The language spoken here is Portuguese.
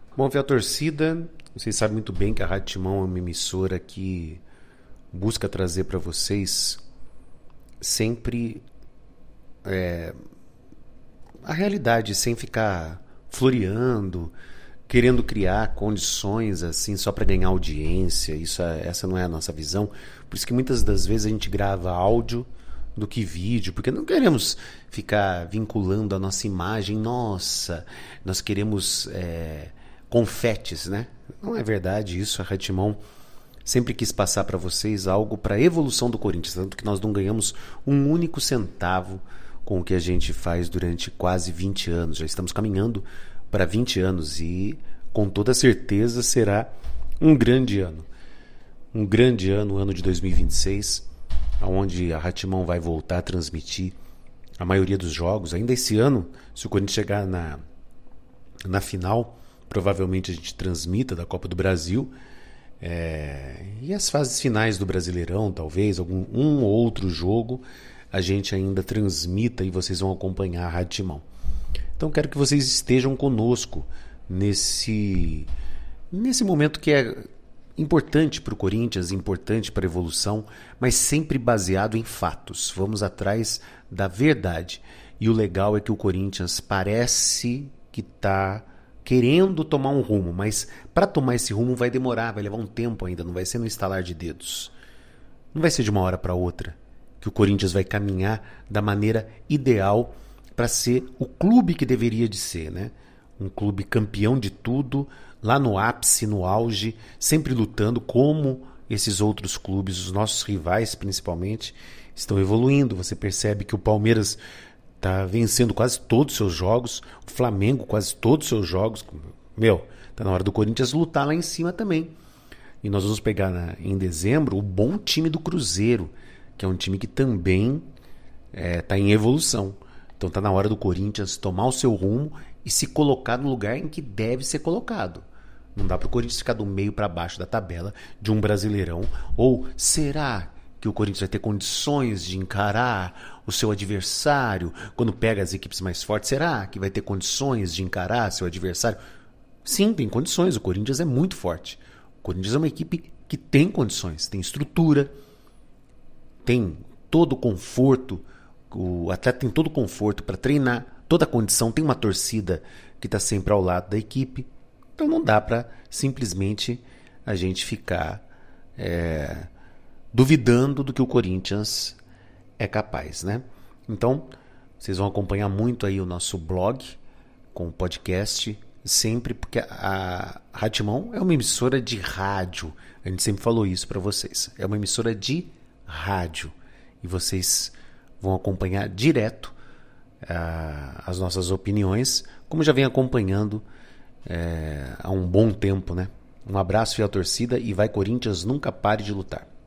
Bom, fiel torcida, vocês sabem muito bem que a Rádio Timão é uma emissora que busca trazer para vocês sempre a realidade, sem ficar floreando, querendo criar condições assim só para ganhar audiência. Essa não é a nossa visão. Por isso que muitas das vezes a gente grava áudio do que vídeo, porque não queremos ficar vinculando a nossa imagem. Nossa, nós queremos confetes, né? Não é verdade isso. A Rádio Timão sempre quis passar para vocês algo para a evolução do Corinthians, tanto que nós não ganhamos um único centavo com o que a gente faz durante quase 20 anos. Já estamos caminhando para 20 anos e com toda certeza será um grande ano. Um grande ano, o ano de 2026, onde a Rádio Timão vai voltar a transmitir a maioria dos jogos. Ainda esse ano, se o Corinthians chegar na final, provavelmente a gente transmita da Copa do Brasil. E as fases finais do Brasileirão, talvez, um ou outro jogo, a gente ainda transmita e vocês vão acompanhar a Rádio Timão. Então quero que vocês estejam conosco nesse momento que é importante para o Corinthians, importante para a evolução, mas sempre baseado em fatos. Vamos atrás da verdade. E o legal é que o Corinthians parece que está querendo tomar um rumo, mas para tomar esse rumo vai demorar, vai levar um tempo ainda, não vai ser no estalar de dedos. Não vai ser de uma hora para outra que o Corinthians vai caminhar da maneira ideal para ser o clube que deveria de ser, né? Um clube campeão de tudo, lá no ápice, no auge, sempre lutando como esses outros clubes, os nossos rivais principalmente, estão evoluindo. Você percebe que o Palmeiras está vencendo quase todos os seus jogos, o Flamengo quase todos os seus jogos. Tá na hora do Corinthians lutar lá em cima também. E nós vamos pegar em dezembro o bom time do Cruzeiro, que é um time que também está em evolução. Então está na hora do Corinthians tomar o seu rumo e se colocar no lugar em que deve ser colocado. Não dá para o Corinthians ficar do meio para baixo da tabela de um Brasileirão. Ou será que o Corinthians vai ter condições de encarar o seu adversário quando pega as equipes mais fortes? Será que vai ter condições de encarar seu adversário? Sim, tem condições. O Corinthians é muito forte. O Corinthians é uma equipe que tem condições, tem estrutura, tem todo o conforto, o atleta tem todo o conforto para treinar, toda a condição, tem uma torcida que está sempre ao lado da equipe. Então não dá para simplesmente a gente ficar duvidando do que o Corinthians é capaz, né? Então, vocês vão acompanhar muito aí o nosso blog com o podcast, sempre, porque a Rádio Timão é uma emissora de rádio. A gente sempre falou isso para vocês. É uma emissora de rádio. E vocês vão acompanhar direto as nossas opiniões, como já vem acompanhando há um bom tempo, né? Um abraço, fiel torcida, e vai Corinthians, nunca pare de lutar.